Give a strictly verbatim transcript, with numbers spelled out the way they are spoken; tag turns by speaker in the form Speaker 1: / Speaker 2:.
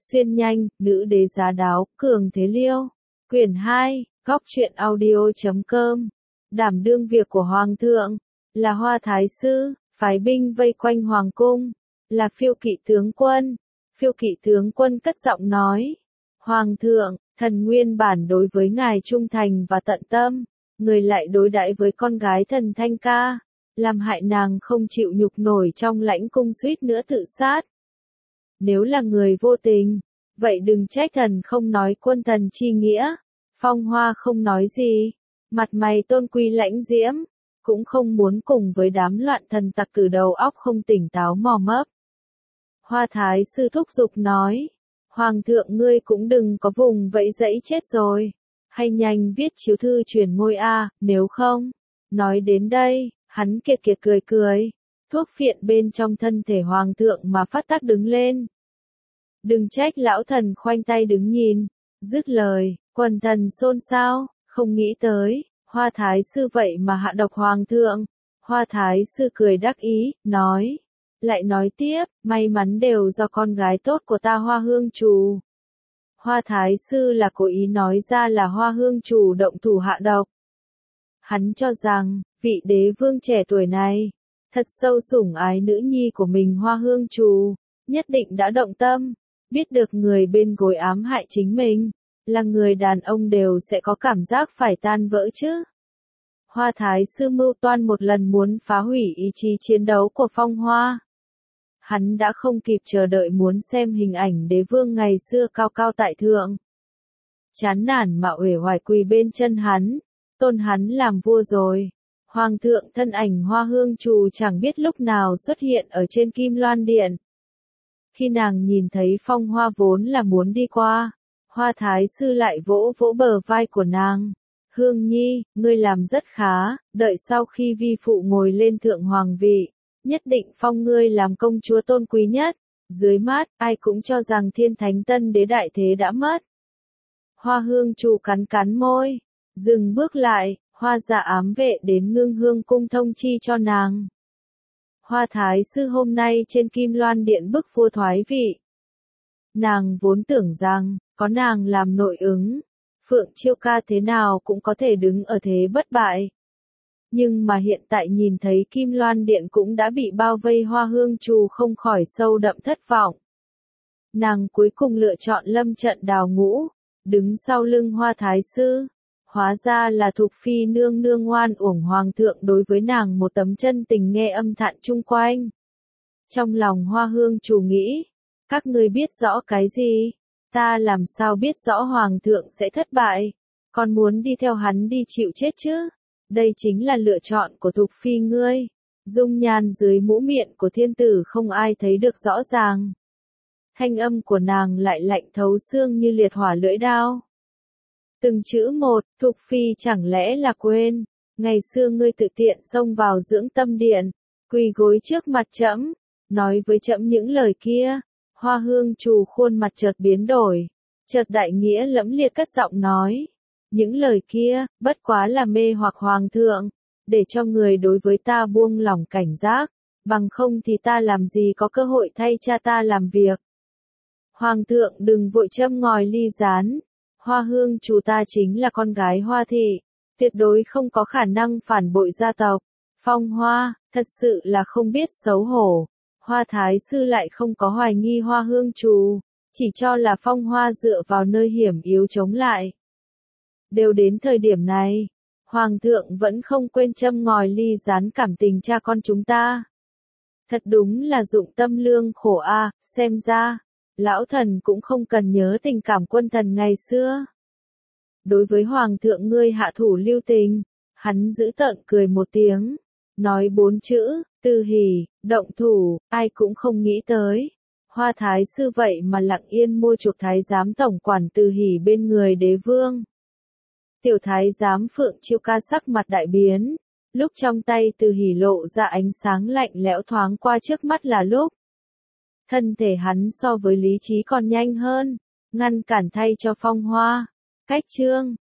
Speaker 1: Xuyên nhanh, nữ đế giá đáo, cường thế liêu. Quyển hai, góc truyện audio.com. Đảm đương việc của Hoàng thượng, là Hoa Thái Sư, phái binh vây quanh Hoàng cung, là Phiêu Kỵ tướng quân. Phiêu Kỵ tướng quân cất giọng nói, Hoàng thượng, thần nguyên bản đối với ngài trung thành và tận tâm, người lại đối đãi với con gái thần Thanh Ca, làm hại nàng không chịu nhục nổi trong lãnh cung suýt nữa tự sát. Nếu là người vô tình, vậy đừng trách thần không nói quân thần chi nghĩa. Phong Hoa không nói gì, mặt mày tôn quý lãnh diễm, cũng không muốn cùng với đám loạn thần tặc từ đầu óc không tỉnh táo mò mấp. Hoa Thái Sư thúc giục nói, Hoàng thượng ngươi cũng đừng có vùng vẫy dẫy chết rồi, hay nhanh viết chiếu thư truyền ngôi a, nếu không. Nói đến đây, hắn kiệt kiệt cười cười, thuốc phiện bên trong thân thể Hoàng thượng mà phát tác đứng lên. Đừng trách lão thần khoanh tay đứng nhìn, dứt lời, quần thần xôn xao, không nghĩ tới, Hoa Thái Sư vậy mà hạ độc Hoàng thượng. Hoa Thái Sư cười đắc ý, nói, lại nói tiếp, may mắn đều do con gái tốt của ta Hoa Hương Trù. Hoa Thái Sư là cố ý nói ra là Hoa Hương Trù động thủ hạ độc. Hắn cho rằng, vị đế vương trẻ tuổi này, thật sâu sủng ái nữ nhi của mình Hoa Hương Trù, nhất định đã động tâm, biết được người bên gối ám hại chính mình, là người đàn ông đều sẽ có cảm giác phải tan vỡ chứ. Hoa Thái Sư mưu toan một lần muốn phá hủy ý chí chiến đấu của Phong Hoa. Hắn đã không kịp chờ đợi muốn xem hình ảnh đế vương ngày xưa cao cao tại thượng. Chán nản mà uể oải quỳ bên chân hắn, tôn hắn làm vua rồi. Hoàng thượng thân ảnh Hoa Hương Trù chẳng biết lúc nào xuất hiện ở trên Kim Loan Điện. Khi nàng nhìn thấy Phong Hoa vốn là muốn đi qua, Hoa Thái Sư lại vỗ vỗ bờ vai của nàng. Hương Nhi, ngươi làm rất khá, đợi sau khi vi phụ ngồi lên thượng hoàng vị, nhất định phong ngươi làm công chúa tôn quý nhất. Dưới mắt, ai cũng cho rằng thiên thánh tân đế đại thế đã mất. Hoa Hương Trù cắn cắn môi, dừng bước lại, Hoa Dạ ám vệ đến Ngưng Hương cung thông chi cho nàng. Hoa Thái Sư hôm nay trên Kim Loan Điện bức vua thoái vị. Nàng vốn tưởng rằng, có nàng làm nội ứng, Phượng Chiêu Ca thế nào cũng có thể đứng ở thế bất bại. Nhưng mà hiện tại nhìn thấy Kim Loan Điện cũng đã bị bao vây, Hoa Hương Trù không khỏi sâu đậm thất vọng. Nàng cuối cùng lựa chọn lâm trận đào ngũ, đứng sau lưng Hoa Thái Sư. Hóa ra là Thục Phi nương nương ngoan uổng Hoàng thượng đối với nàng một tấm chân tình nghe âm thản chung quanh. Trong lòng Hoa Hương Trù nghĩ, các ngươi biết rõ cái gì? Ta làm sao biết rõ Hoàng thượng sẽ thất bại, còn muốn đi theo hắn đi chịu chết chứ? Đây chính là lựa chọn của Thục Phi ngươi. Dung nhan dưới mũ miệng của thiên tử không ai thấy được rõ ràng. Thanh âm của nàng lại lạnh thấu xương như liệt hỏa lưỡi đao. Từng chữ một, Thục Phi chẳng lẽ là quên, ngày xưa ngươi tự tiện xông vào dưỡng tâm điện, quỳ gối trước mặt trẫm, nói với trẫm những lời kia. Hoa Hương Trù khuôn mặt chợt biến đổi, chợt đại nghĩa lẫm liệt cất giọng nói, những lời kia, bất quá là mê hoặc Hoàng thượng, để cho người đối với ta buông lỏng cảnh giác, bằng không thì ta làm gì có cơ hội thay cha ta làm việc. Hoàng thượng đừng vội châm ngòi ly gián, Hoa Hương Trù ta chính là con gái Hoa thị, tuyệt đối không có khả năng phản bội gia tộc. Phong Hoa, thật sự là không biết xấu hổ. Hoa Thái Sư lại không có hoài nghi Hoa Hương Trù, chỉ cho là Phong Hoa dựa vào nơi hiểm yếu chống lại. Đều đến thời điểm này, Hoàng thượng vẫn không quên châm ngòi ly gián cảm tình cha con chúng ta. Thật đúng là dụng tâm lương khổ a, à, xem ra, lão thần cũng không cần nhớ tình cảm quân thần ngày xưa. Đối với Hoàng thượng ngươi hạ thủ lưu tình, hắn giữ tợn cười một tiếng, nói bốn chữ, Từ Hỷ, động thủ, ai cũng không nghĩ tới. Hoa Thái Sư vậy mà lặng yên mua chuộc thái giám tổng quản Từ Hỷ bên người đế vương. Tiểu thái giám Phượng Chiêu Ca sắc mặt đại biến, lúc trong tay Từ Hỷ lộ ra ánh sáng lạnh lẽo thoáng qua trước mắt là lúc. Thân thể hắn so với lý trí còn nhanh hơn, ngăn cản thay cho Phong Hoa. Cách chương,